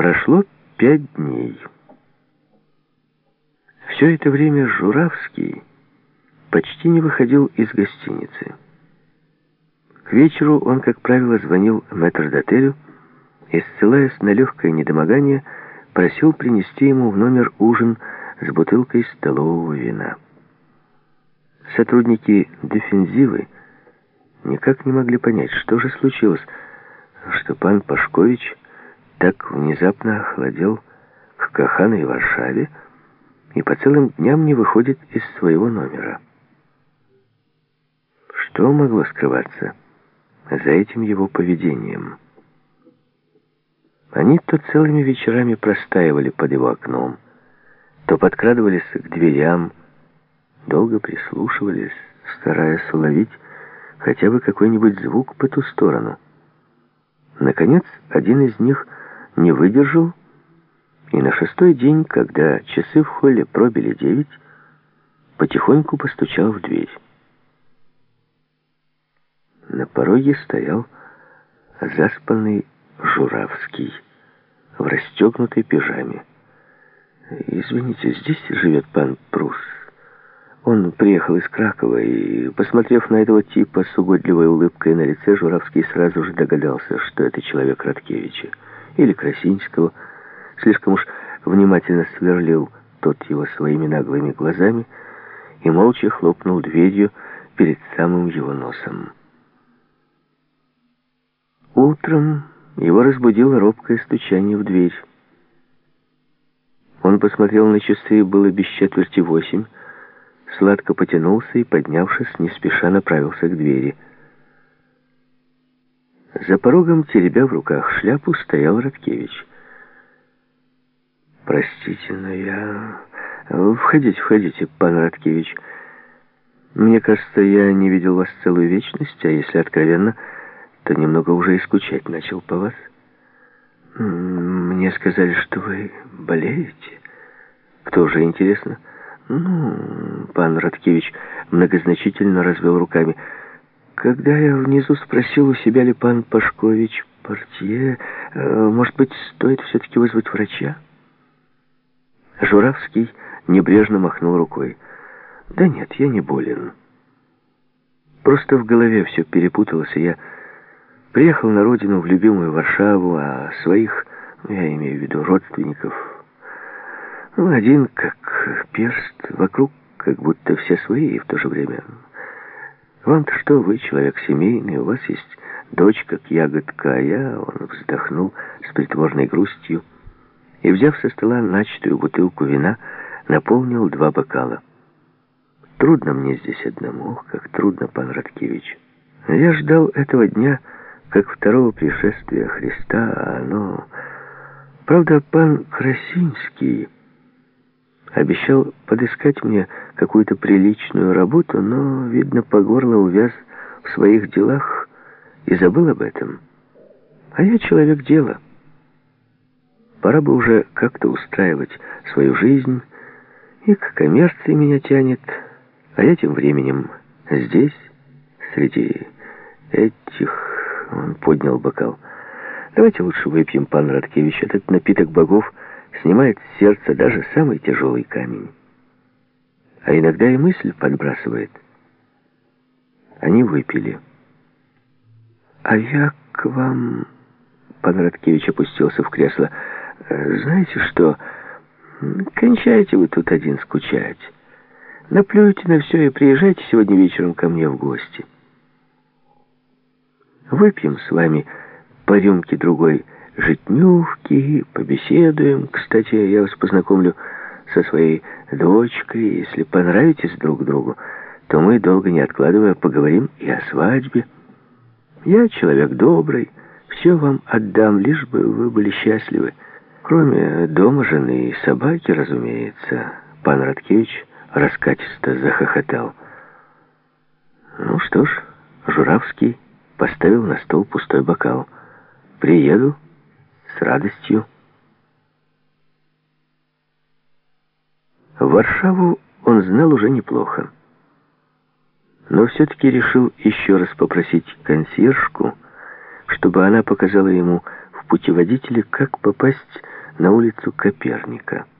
Прошло 5 дней. Все это время Журавский почти не выходил из гостиницы. К вечеру он, как правило, звонил метрдотелю и, ссылаясь на легкое недомогание, просил принести ему в номер ужин с бутылкой столового вина. Сотрудники дефензивы никак не могли понять, что же случилось, что пан Пашкович так внезапно охладел к каханой Варшаве и по целым дням не выходит из своего номера. Что могло скрываться за этим его поведением? Они то целыми вечерами простаивали под его окном, то подкрадывались к дверям, долго прислушивались, стараясь уловить хотя бы какой-нибудь звук по ту сторону. Наконец, один из них не выдержал, и на 6-й день, когда часы в холле пробили 9, потихоньку постучал в дверь. На пороге стоял заспанный Журавский в расстегнутой пижаме. «Извините, здесь живет пан Прус. Он приехал из Кракова», и, посмотрев на этого типа с угодливой улыбкой на лице, Журавский сразу же догадался, что это человек Радкевича или Красинского. Слишком уж внимательно сверлил тот его своими наглыми глазами и молча хлопнул дверью перед самым его носом. Утром его разбудило робкое стучание в дверь. Он посмотрел на часы, было без 7:45, сладко потянулся и, поднявшись, не спеша направился к двери. За порогом, теребя в руках шляпу, стоял Радкевич. «Простите, но я...» «Входите, пан Радкевич. Мне кажется, я не видел вас целую вечность, а если откровенно, то немного уже и скучать начал по вас. Мне сказали, что вы болеете. Кто же, интересно?» Пан Радкевич многозначительно развел руками. «Когда я внизу спросил, у себя ли пан Пашкович портье, может быть, стоит все-таки вызвать врача?» Журавский небрежно махнул рукой. «Да нет, я не болен. Просто в голове все перепуталось, и я приехал на родину, в любимую Варшаву, а своих, я имею в виду родственников, один как перст, вокруг как будто все свои, и в то же время... Вам-то что, вы человек семейный, у вас есть дочь как ягодка, а я...» Он вздохнул с притворной грустью и, взяв со стола начатую бутылку вина, наполнил 2 бокала. «Трудно мне здесь одному, ох, как трудно, пан Радкевич. Я ждал этого дня, как второго пришествия Христа, а оно... Правда, пан Красинский обещал подыскать мне какую-то приличную работу, но, видно, по горло увяз в своих делах и забыл об этом. А я человек дела. Пора бы уже как-то устраивать свою жизнь, и к коммерции меня тянет, а я тем временем здесь, среди этих...» Он поднял бокал. «Давайте лучше выпьем, пан Радкевич. Этот напиток богов снимает с сердца даже самый тяжелый камень. А иногда и мысль подбрасывает». Они выпили. «А я к вам...» Пан Радкевич опустился в кресло. «Знаете что? Кончайте вы тут один скучать. Наплюйте на все и приезжайте сегодня вечером ко мне в гости. Выпьем с вами по рюмке другой житнюшки, побеседуем. Кстати, я вас познакомлю со своей дочкой. Если понравитесь друг другу, то мы, долго не откладывая, поговорим и о свадьбе. Я человек добрый, все вам отдам, лишь бы вы были счастливы. Кроме дома, жены и собаки, разумеется». Пан Радкевич раскатисто захохотал. «Ну что ж», Журавский поставил на стол пустой бокал. «Приеду с радостью». Варшаву он знал уже неплохо, но все-таки решил еще раз попросить консьержку, чтобы она показала ему в путеводителе, как попасть на улицу Коперника.